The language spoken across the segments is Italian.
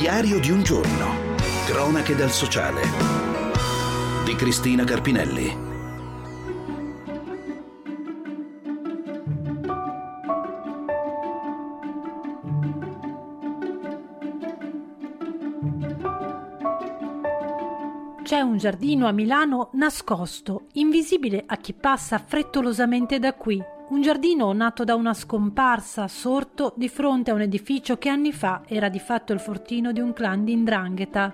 Diario di un giorno. Cronache dal sociale di Cristina Carpinelli. C'è un giardino a Milano nascosto, invisibile a chi passa frettolosamente da qui. Un giardino nato da una scomparsa, sorto di fronte a un edificio che anni fa era di fatto il fortino di un clan di 'ndrangheta.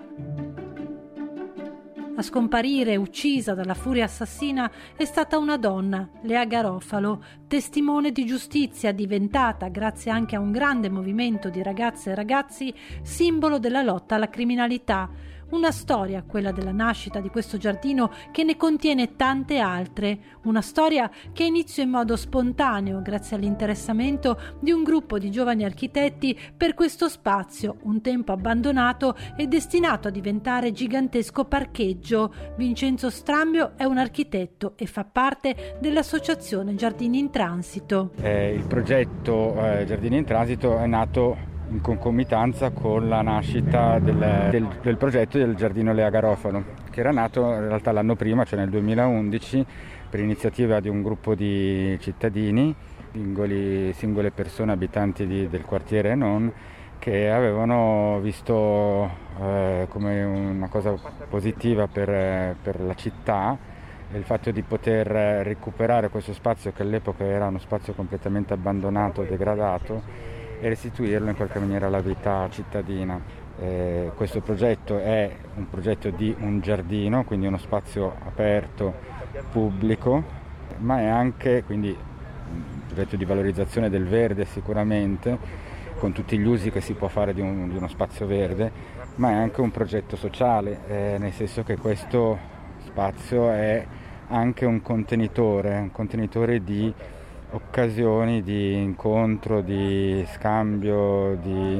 A scomparire, uccisa dalla furia assassina, è stata una donna, Lea Garofalo, testimone di giustizia, diventata, grazie anche a un grande movimento di ragazze e ragazzi, simbolo della lotta alla criminalità. Una storia, quella della nascita di questo giardino, che ne contiene tante altre. Una storia che iniziò in modo spontaneo, grazie all'interessamento di un gruppo di giovani architetti per questo spazio, un tempo abbandonato e destinato a diventare gigantesco parcheggio. Vincenzo Strambio è un architetto e fa parte dell'associazione Giardini in Transito. Il progetto Giardini in Transito è nato in concomitanza con la nascita del progetto del Giardino Lea Garofalo, che era nato in realtà l'anno prima, cioè nel 2011, per iniziativa di un gruppo di cittadini, singole persone abitanti del quartiere e non, che avevano visto come una cosa positiva per la città il fatto di poter recuperare questo spazio che all'epoca era uno spazio completamente abbandonato, degradato, e restituirlo in qualche maniera alla vita cittadina. Questo progetto è un progetto di un giardino, quindi uno spazio aperto, pubblico, ma è anche quindi un progetto di valorizzazione del verde sicuramente, con tutti gli usi che si può fare di uno spazio verde, ma è anche un progetto sociale, nel senso che questo spazio è anche un contenitore di occasioni di incontro, di scambio, di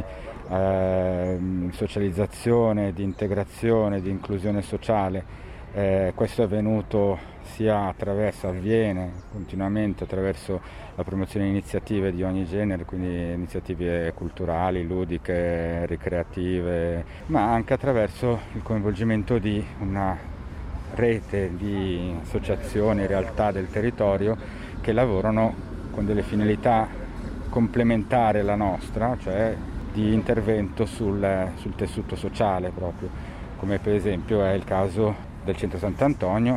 socializzazione, di integrazione, di inclusione sociale. Questo è avvenuto avviene continuamente attraverso la promozione di iniziative di ogni genere, quindi iniziative culturali, ludiche, ricreative, ma anche attraverso il coinvolgimento di una rete di associazioni, realtà del territorio che lavorano con delle finalità complementari alla nostra, cioè di intervento sul tessuto sociale proprio, come per esempio è il caso del Centro Sant'Antonio,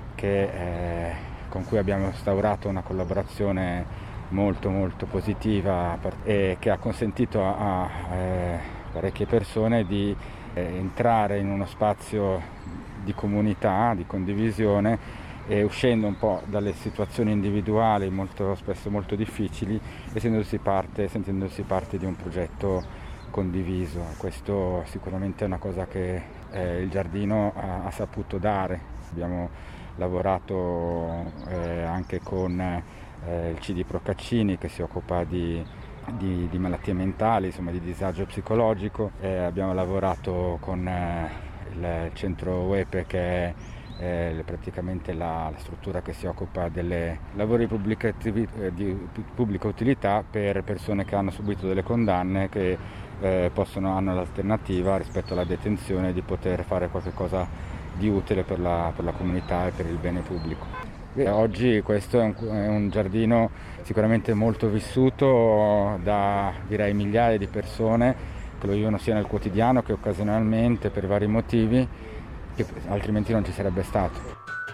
con cui abbiamo instaurato una collaborazione molto molto positiva e che ha consentito a parecchie persone di entrare in uno spazio di comunità, di condivisione, e uscendo un po' dalle situazioni individuali molto spesso molto difficili e sentendosi parte di un progetto condiviso. Questo sicuramente è una cosa che il giardino ha saputo dare. Abbiamo lavorato anche con il CD Procaccini, che si occupa di malattie mentali, insomma di disagio psicologico. Abbiamo lavorato con il centro UEPE, che è praticamente la struttura che si occupa delle lavori di pubblica utilità per persone che hanno subito delle condanne, che hanno l'alternativa rispetto alla detenzione di poter fare qualcosa di utile per la comunità e per il bene pubblico. Oggi questo è un giardino sicuramente molto vissuto da, direi, migliaia di persone che lo vivono sia nel quotidiano che occasionalmente per vari motivi, che altrimenti non ci sarebbe stato.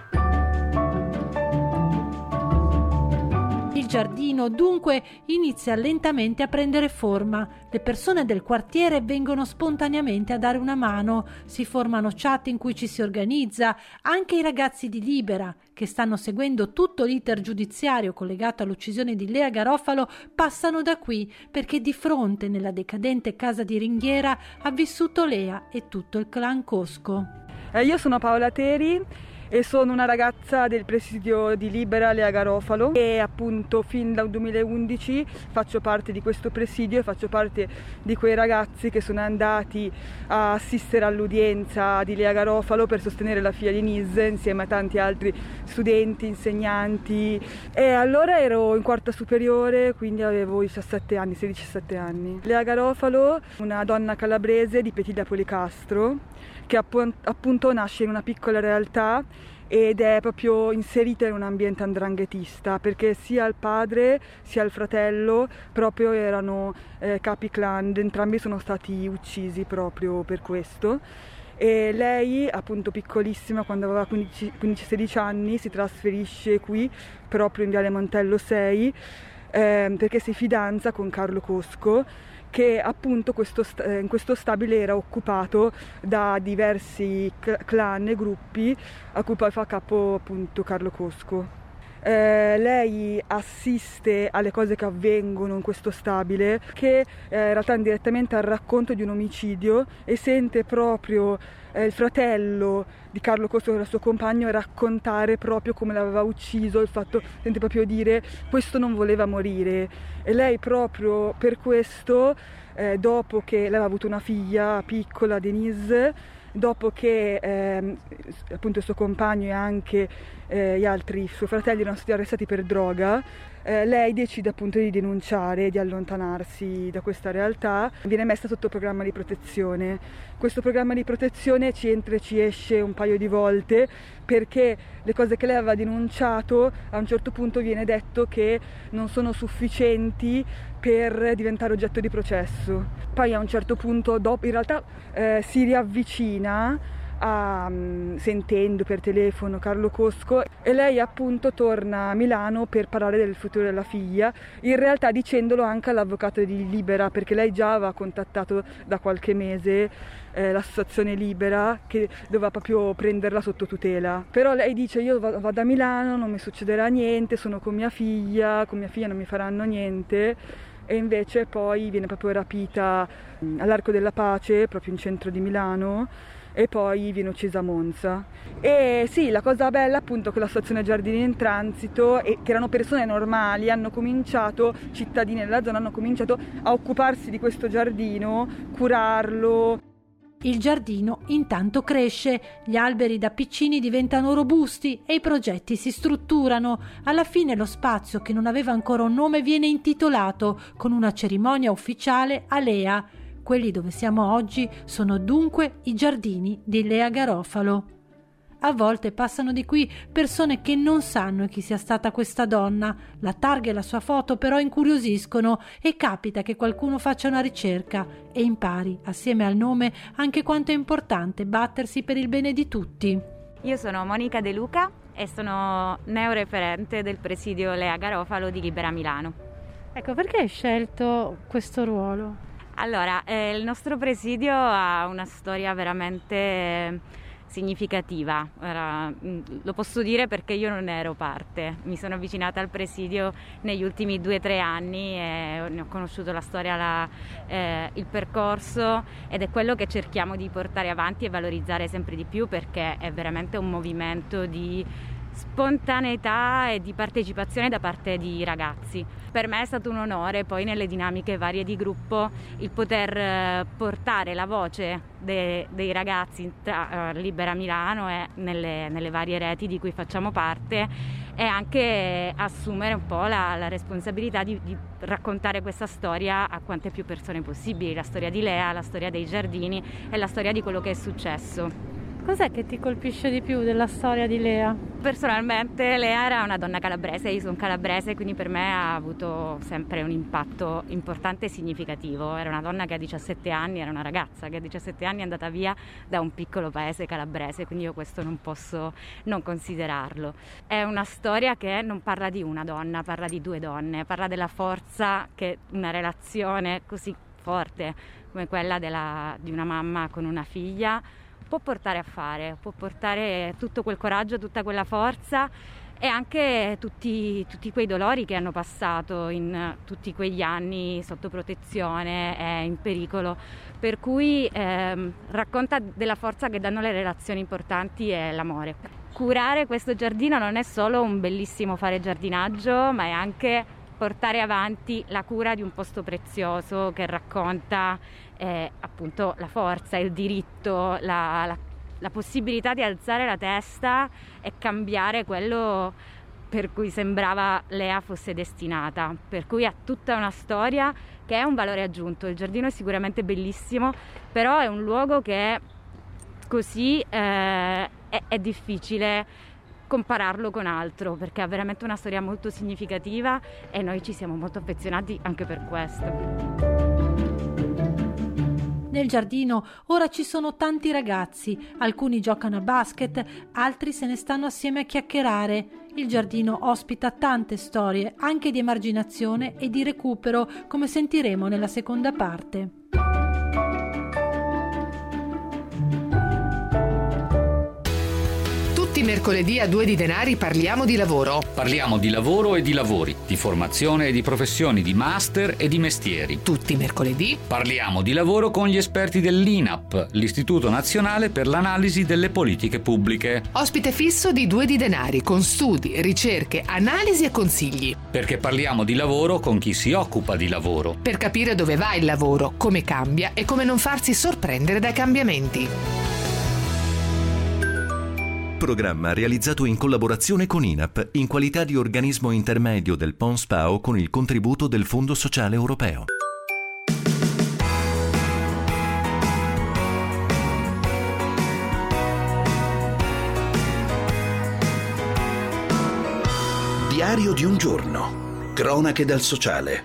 Il giardino dunque inizia lentamente a prendere forma. Le persone del quartiere vengono spontaneamente a dare una mano, si formano chat in cui ci si organizza, anche i ragazzi di Libera, che stanno seguendo tutto l'iter giudiziario collegato all'uccisione di Lea Garofalo, passano da qui, perché di fronte, nella decadente casa di Ringhiera, ha vissuto Lea e tutto il clan Cosco. Io sono Paola Teri e sono una ragazza del presidio di Libera Lea Garofalo e appunto fin dal 2011 faccio parte di questo presidio e faccio parte di quei ragazzi che sono andati a assistere all'udienza di Lea Garofalo per sostenere la figlia di Nis insieme a tanti altri studenti, insegnanti, e allora ero in quarta superiore, quindi avevo 17 anni, 16-17 anni. Lea Garofalo, una donna calabrese di Petilla Policastro, che appunto nasce in una piccola realtà ed è proprio inserita in un ambiente 'ndranghetista, perché sia il padre sia il fratello proprio erano capi clan, entrambi sono stati uccisi proprio per questo. E lei, appunto piccolissima, quando aveva 15-16 anni, si trasferisce qui proprio in Viale Montello 6 perché si fidanza con Carlo Cosco, che appunto in questo stabile era occupato da diversi clan e gruppi a cui poi fa capo appunto Carlo Cosco. Lei assiste alle cose che avvengono in questo stabile, che in realtà indirettamente al racconto di un omicidio, e sente proprio il fratello di Carlo Cosco, che era il suo compagno, raccontare proprio come l'aveva ucciso, il fatto, sente proprio dire questo non voleva morire, e lei proprio per questo dopo che lei aveva avuto una figlia piccola, Denise, dopo che appunto il suo compagno e anche gli altri suoi fratelli erano stati arrestati per droga, lei decide appunto di denunciare, di allontanarsi da questa realtà. Viene messa sotto programma di protezione. Questo programma di protezione ci entra e ci esce un paio di volte, perché le cose che lei aveva denunciato a un certo punto viene detto che non sono sufficienti per diventare oggetto di processo. Poi a un certo punto dopo, in realtà si riavvicina sentendo per telefono Carlo Cosco, e lei appunto torna a Milano per parlare del futuro della figlia, in realtà dicendolo anche all'avvocato di Libera, perché lei già aveva contattato da qualche mese l'associazione Libera, che doveva proprio prenderla sotto tutela. Però lei dice: io vado a Milano, non mi succederà niente, sono con mia figlia non mi faranno niente. E invece poi viene proprio rapita all'Arco della Pace, proprio in centro di Milano, e poi viene uccisa a Monza. E sì, la cosa bella appunto è che l'associazione Giardini in Transito, che erano persone normali, cittadini della zona, hanno cominciato a occuparsi di questo giardino, curarlo. Il giardino intanto cresce, gli alberi da piccini diventano robusti e i progetti si strutturano. Alla fine lo spazio, che non aveva ancora un nome, viene intitolato con una cerimonia ufficiale a Lea. Quelli dove siamo oggi sono dunque i giardini di Lea Garofalo. A volte passano di qui persone che non sanno chi sia stata questa donna. La targa e la sua foto però incuriosiscono, e capita che qualcuno faccia una ricerca e impari, assieme al nome, anche quanto è importante battersi per il bene di tutti. Io sono Monica De Luca e sono neoreferente del presidio Lea Garofalo di Libera Milano. Ecco, perché hai scelto questo ruolo? Allora, il nostro presidio ha una storia veramente significativa. Lo posso dire perché io non ne ero parte. Mi sono avvicinata al presidio negli ultimi 2-3 anni e ne ho conosciuto la storia, il percorso, ed è quello che cerchiamo di portare avanti e valorizzare sempre di più, perché è veramente un movimento di spontaneità e di partecipazione da parte di ragazzi. Per me è stato un onore poi nelle dinamiche varie di gruppo il poter portare la voce dei ragazzi tra Libera Milano e nelle varie reti di cui facciamo parte, e anche assumere un po' la responsabilità di raccontare questa storia a quante più persone possibili, la storia di Lea, la storia dei giardini e la storia di quello che è successo. Cos'è che ti colpisce di più della storia di Lea? Personalmente Lea era una donna calabrese, io sono calabrese, quindi per me ha avuto sempre un impatto importante e significativo. Era una donna che a 17 anni, era una ragazza che a 17 anni è andata via da un piccolo paese calabrese, quindi io questo non posso non considerarlo. È una storia che non parla di una donna, parla di due donne, parla della forza che una relazione così forte come quella di una mamma con una figlia può portare a fare, può portare tutto quel coraggio, tutta quella forza, e anche tutti quei dolori che hanno passato in tutti quegli anni sotto protezione e in pericolo, per cui racconta della forza che danno le relazioni importanti e l'amore. curare questo giardino non è solo un bellissimo fare giardinaggio, ma è anche portare avanti la cura di un posto prezioso che racconta appunto la forza, il diritto, la possibilità di alzare la testa e cambiare quello per cui sembrava Lea fosse destinata, per cui ha tutta una storia che è un valore aggiunto. Il giardino è sicuramente bellissimo, però è un luogo che così è difficile compararlo con altro, perché ha veramente una storia molto significativa e noi ci siamo molto affezionati anche per questo. Nel giardino ora ci sono tanti ragazzi, alcuni giocano a basket, altri se ne stanno assieme a chiacchierare. Il giardino ospita tante storie, anche di emarginazione e di recupero, come sentiremo nella seconda parte. Tutti i mercoledì a 2 di Denari parliamo di lavoro. Parliamo di lavoro e di lavori, di formazione e di professioni, di master e di mestieri. Tutti i mercoledì parliamo di lavoro con gli esperti dell'INAP, l'Istituto Nazionale per l'Analisi delle Politiche Pubbliche. Ospite fisso di 2 di Denari, con studi, ricerche, analisi e consigli. Perché parliamo di lavoro con chi si occupa di lavoro. Per capire dove va il lavoro, come cambia e come non farsi sorprendere dai cambiamenti. Programma realizzato in collaborazione con INAP in qualità di organismo intermedio del PON-SPAO con il contributo del Fondo Sociale Europeo. Diario di un giorno. Cronache dal sociale.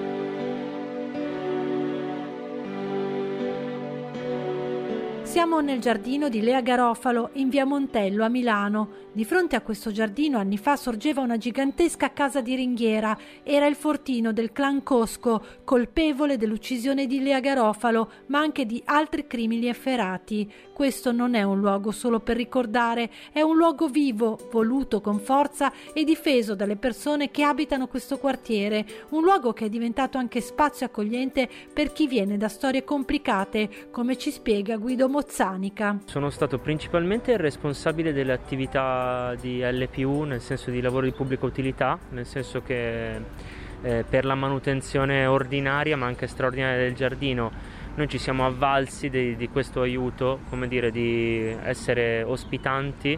Siamo nel giardino di Lea Garofalo, in via Montello a Milano. Di fronte a questo giardino anni fa sorgeva una gigantesca casa di ringhiera. Era il fortino del clan Cosco, colpevole dell'uccisione di Lea Garofalo, ma anche di altri crimini efferati. Questo non è un luogo solo per ricordare, è un luogo vivo, voluto con forza e difeso dalle persone che abitano questo quartiere. Un luogo che è diventato anche spazio accogliente per chi viene da storie complicate, come ci spiega Guido Mozzanica. Sono stato principalmente il responsabile delle attività di LPU, nel senso di lavoro di pubblica utilità, nel senso che per la manutenzione ordinaria ma anche straordinaria del giardino noi ci siamo avvalsi di questo aiuto, come dire, di essere ospitanti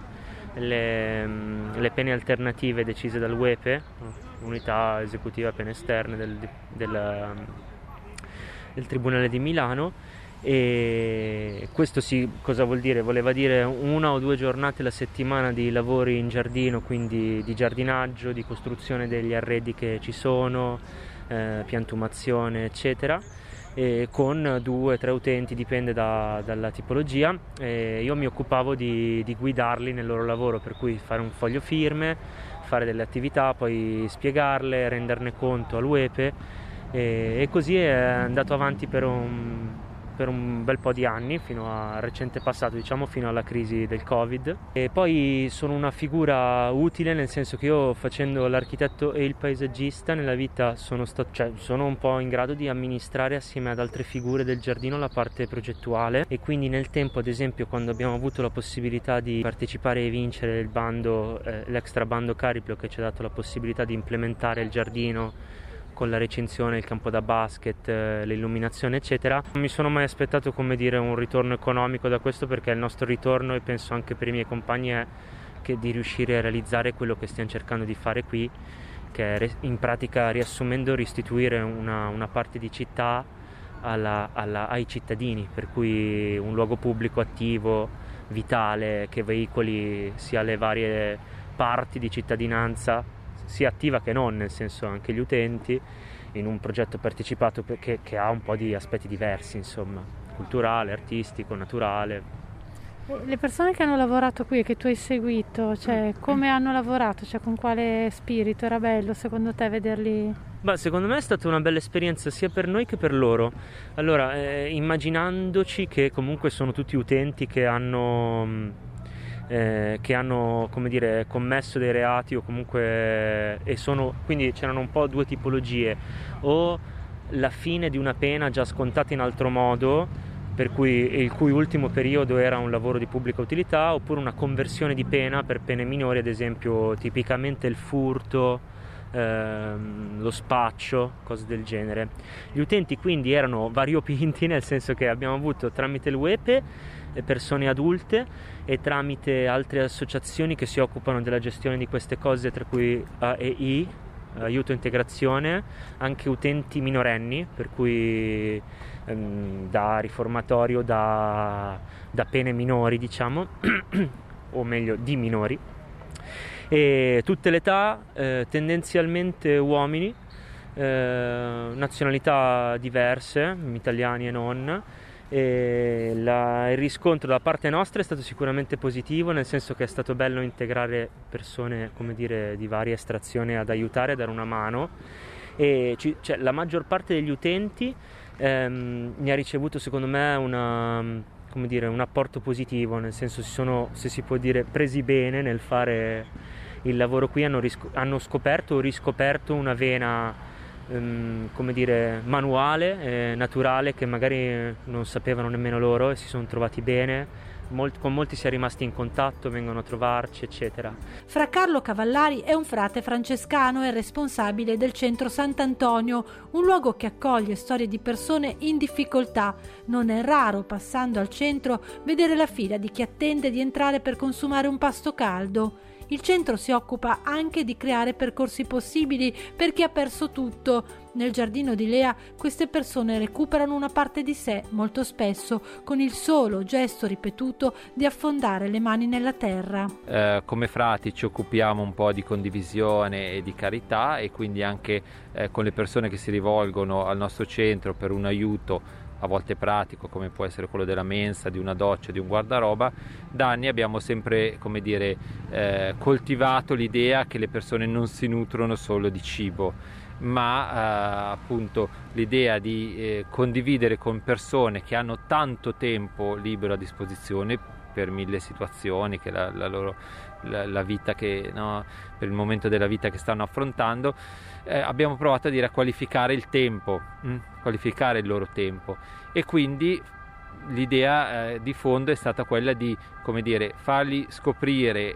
le pene alternative decise dal UEPE, Unità Esecutiva Pene Esterne del Tribunale di Milano. E questo cosa vuol dire? Voleva dire 1 o 2 giornate la settimana di lavori in giardino, quindi di giardinaggio, di costruzione degli arredi che ci sono, piantumazione eccetera, e con 2 o 3 utenti, dipende dalla tipologia. E io mi occupavo di guidarli nel loro lavoro, per cui fare un foglio firme, fare delle attività, poi spiegarle, renderne conto all'UEPE, e così è andato avanti per un bel po' di anni, fino al recente passato, diciamo fino alla crisi del Covid. E poi sono una figura utile, nel senso che io, facendo l'architetto e il paesaggista nella vita, sono un po' in grado di amministrare assieme ad altre figure del giardino la parte progettuale, e quindi nel tempo, ad esempio, quando abbiamo avuto la possibilità di partecipare e vincere il bando, l'extra bando Cariplo, che ci ha dato la possibilità di implementare il giardino con la recinzione, il campo da basket, l'illuminazione eccetera. Non mi sono mai aspettato, come dire, un ritorno economico da questo, perché il nostro ritorno, e penso anche per i miei compagni, è che di riuscire a realizzare quello che stiamo cercando di fare qui, che è in pratica, riassumendo, restituire una parte di città ai cittadini, per cui un luogo pubblico attivo, vitale, che veicoli sia le varie parti di cittadinanza, sia attiva che non, nel senso anche gli utenti, in un progetto partecipato che ha un po' di aspetti diversi, insomma, culturale, artistico, naturale. Le persone che hanno lavorato qui e che tu hai seguito, come hanno lavorato? Con quale spirito? Era bello secondo te vederli? Secondo me è stata una bella esperienza sia per noi che per loro. Allora, immaginandoci che comunque sono tutti utenti che hanno come dire, commesso dei reati, o comunque quindi c'erano un po' 2 tipologie: o la fine di una pena già scontata in altro modo, il cui ultimo periodo era un lavoro di pubblica utilità, oppure una conversione di pena per pene minori, ad esempio tipicamente il furto, lo spaccio, cose del genere. Gli utenti quindi erano variopinti, nel senso che abbiamo avuto tramite il WEPE persone adulte e tramite altre associazioni che si occupano della gestione di queste cose, tra cui AEI, aiuto integrazione, anche utenti minorenni, per cui da riformatorio, da pene minori, diciamo, o meglio di minori, e tutte le età, tendenzialmente uomini, nazionalità diverse, italiani e non. E il riscontro da parte nostra è stato sicuramente positivo, nel senso che è stato bello integrare persone, come dire, di varia estrazione ad aiutare, a dare una mano, e la maggior parte degli utenti ne ha ricevuto, secondo me, un apporto positivo, nel senso si sono, se si può dire, presi bene nel fare il lavoro qui, hanno scoperto o riscoperto una vena come dire, manuale, naturale, che magari non sapevano nemmeno loro, e si sono trovati bene. Con molti si è rimasti in contatto, vengono a trovarci, eccetera. Fra Carlo Cavallari è un frate francescano e responsabile del centro Sant'Antonio, un luogo che accoglie storie di persone in difficoltà. Non è raro, passando al centro, vedere la fila di chi attende di entrare per consumare un pasto caldo. Il centro si occupa anche di creare percorsi possibili per chi ha perso tutto. Nel giardino di Lea queste persone recuperano una parte di sé, molto spesso con il solo gesto ripetuto di affondare le mani nella terra. Come frati ci occupiamo un po' di condivisione e di carità, e quindi anche con le persone che si rivolgono al nostro centro per un aiuto, a volte pratico, come può essere quello della mensa, di una doccia, di un guardaroba. Da anni abbiamo sempre, come dire, coltivato l'idea che le persone non si nutrono solo di cibo, ma appunto l'idea di condividere con persone che hanno tanto tempo libero a disposizione per mille situazioni, che la vita che, no, per il momento della vita che stanno affrontando, abbiamo provato a dire a qualificare il tempo, qualificare il loro tempo, e quindi l'idea di fondo è stata quella di, come dire, farli scoprire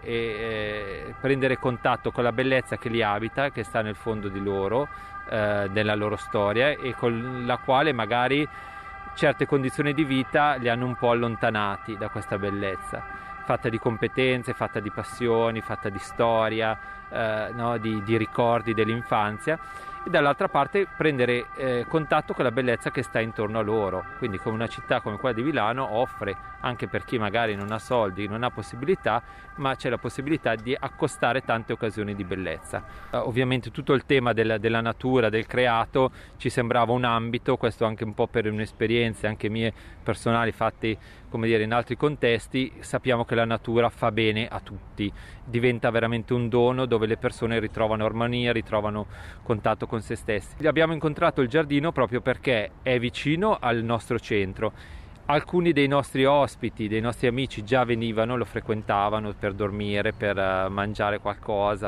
e prendere contatto con la bellezza che li abita, che sta nel fondo di loro, nella loro storia, e con la quale magari certe condizioni di vita li hanno un po' allontanati da questa bellezza, fatta di competenze, fatta di passioni, fatta di storia, no, di ricordi dell'infanzia, e dall'altra parte prendere contatto con la bellezza che sta intorno a loro. Quindi come una città come quella di Milano offre, anche per chi magari non ha soldi, non ha possibilità, ma c'è la possibilità di accostare tante occasioni di bellezza. Ovviamente tutto il tema della natura, del creato, ci sembrava un ambito, questo anche un po' per un'esperienza anche mie personali fatte, come dire, in altri contesti. Sappiamo che la natura fa bene a tutti, diventa veramente un dono dove le persone ritrovano armonia, ritrovano contatto con se stessi. Abbiamo incontrato il giardino proprio perché è vicino al nostro centro. Alcuni dei nostri ospiti, dei nostri amici già venivano, lo frequentavano per dormire, per mangiare qualcosa,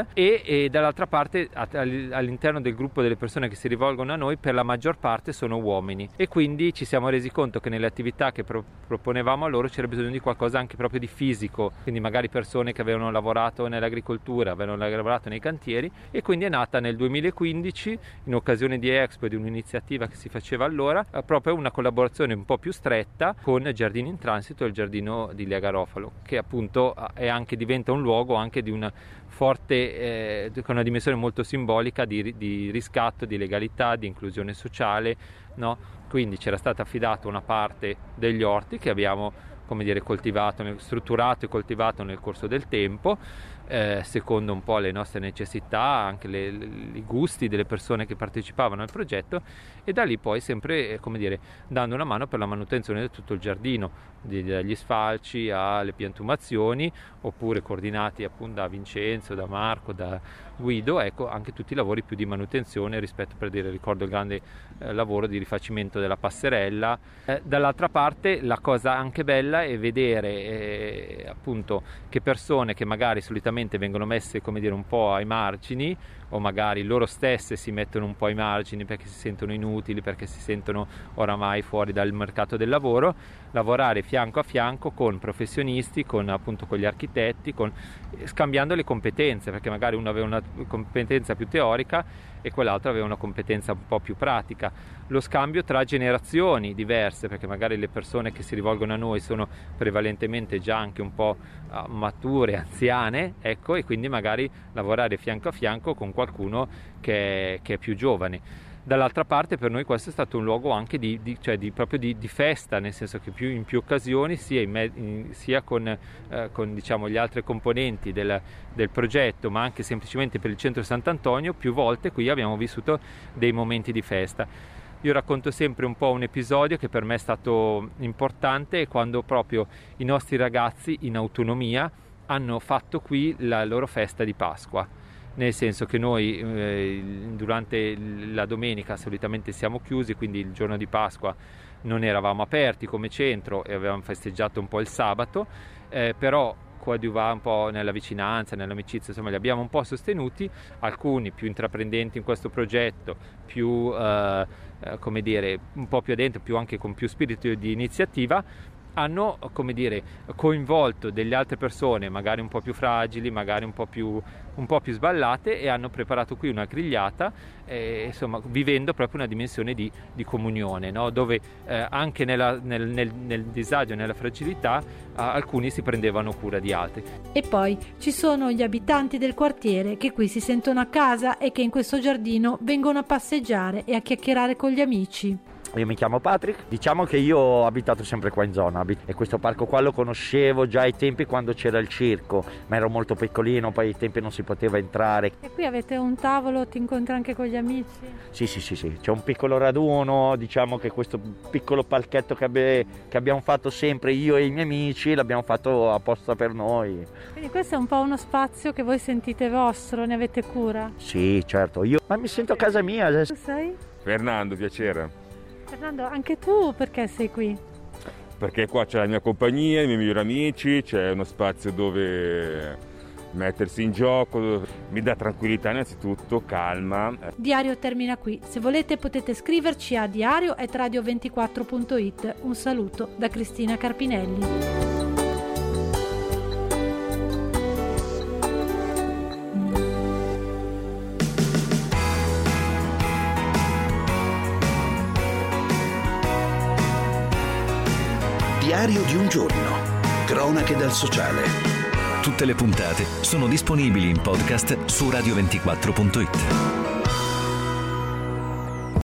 e dall'altra parte all'interno del gruppo delle persone che si rivolgono a noi, per la maggior parte sono uomini, e quindi ci siamo resi conto che nelle attività che proponevamo a loro c'era bisogno di qualcosa anche proprio di fisico, quindi magari persone che avevano lavorato nell'agricoltura, avevano lavorato nei cantieri, e quindi è nata nel 2015, in occasione di Expo e di un'iniziativa che si faceva allora, proprio una collaborazione un po' più stretta con Giardini in Transito e il giardino di Lea Garofalo, che appunto diventa un luogo anche di una forte, con una dimensione molto simbolica di riscatto, di legalità, di inclusione sociale, no? Quindi c'era stata affidata una parte degli orti che abbiamo, come dire, strutturato e coltivato nel corso del tempo, secondo un po' le nostre necessità, anche i gusti delle persone che partecipavano al progetto, e da lì poi sempre, come dire, dando una mano per la manutenzione di tutto il giardino, dagli sfalci alle piantumazioni, oppure coordinati appunto da Vincenzo, da Marco, da Guido, ecco, anche tutti i lavori più di manutenzione rispetto, per dire, ricordo il grande lavoro di rifacimento della passerella. Dall'altra parte la cosa anche bella è vedere appunto che persone che magari solitamente vengono messe, come dire, un po' ai margini o magari loro stesse si mettono un po' ai margini perché si sentono inutili, perché si sentono oramai fuori dal mercato del lavoro, lavorare fianco a fianco con professionisti, con gli architetti, scambiando le competenze, perché magari uno aveva una competenza più teorica e quell'altro aveva una competenza un po' più pratica. Lo scambio tra generazioni diverse, perché magari le persone che si rivolgono a noi sono prevalentemente già anche un po' mature, anziane, ecco, e quindi magari lavorare fianco a fianco con qualcuno che è più giovane. Dall'altra parte per noi questo è stato un luogo anche di festa, nel senso che in più occasioni sia con diciamo gli altri componenti del progetto, ma anche semplicemente per il centro Sant'Antonio, più volte qui abbiamo vissuto dei momenti di festa. Io racconto sempre un po' un episodio che per me è stato importante, quando proprio i nostri ragazzi in autonomia hanno fatto qui la loro festa di Pasqua. Nel senso che noi durante la domenica solitamente siamo chiusi, quindi il giorno di Pasqua non eravamo aperti come centro e avevamo festeggiato un po' il sabato, però coadiuvava un po' nella vicinanza, nell'amicizia, insomma li abbiamo un po' sostenuti, alcuni più intraprendenti in questo progetto, più come dire, un po' più addentro, più anche con più spirito di iniziativa, hanno, come dire, coinvolto delle altre persone magari un po' più fragili, magari un po' più sballate, e hanno preparato qui una grigliata, insomma vivendo proprio una dimensione di comunione, no? Dove anche nel disagio, nella fragilità, alcuni si prendevano cura di altri. E poi ci sono gli abitanti del quartiere che qui si sentono a casa e che in questo giardino vengono a passeggiare e a chiacchierare con gli amici. Io mi chiamo Patrick, diciamo che io ho abitato sempre qua in zona e questo parco qua lo conoscevo già ai tempi quando c'era il circo, ma ero molto piccolino, poi ai tempi non si poteva entrare. E qui avete un tavolo, ti incontri anche con gli amici? Sì, c'è un piccolo raduno, diciamo che questo piccolo palchetto che abbiamo fatto sempre io e i miei amici l'abbiamo fatto apposta per noi. Quindi questo è un po' uno spazio che voi sentite vostro, ne avete cura? Sì, certo, ma mi sento a casa mia. Tu sei? Fernando, piacere. Fernando, anche tu perché sei qui? Perché qua c'è la mia compagnia, i miei migliori amici, c'è uno spazio dove mettersi in gioco, mi dà tranquillità innanzitutto, calma. Diario termina qui. Se volete potete scriverci a diario@radio24.it. Un saluto da Cristina Carpinelli. Diario di un giorno. Cronache dal sociale. Tutte le puntate sono disponibili in podcast su radio24.it.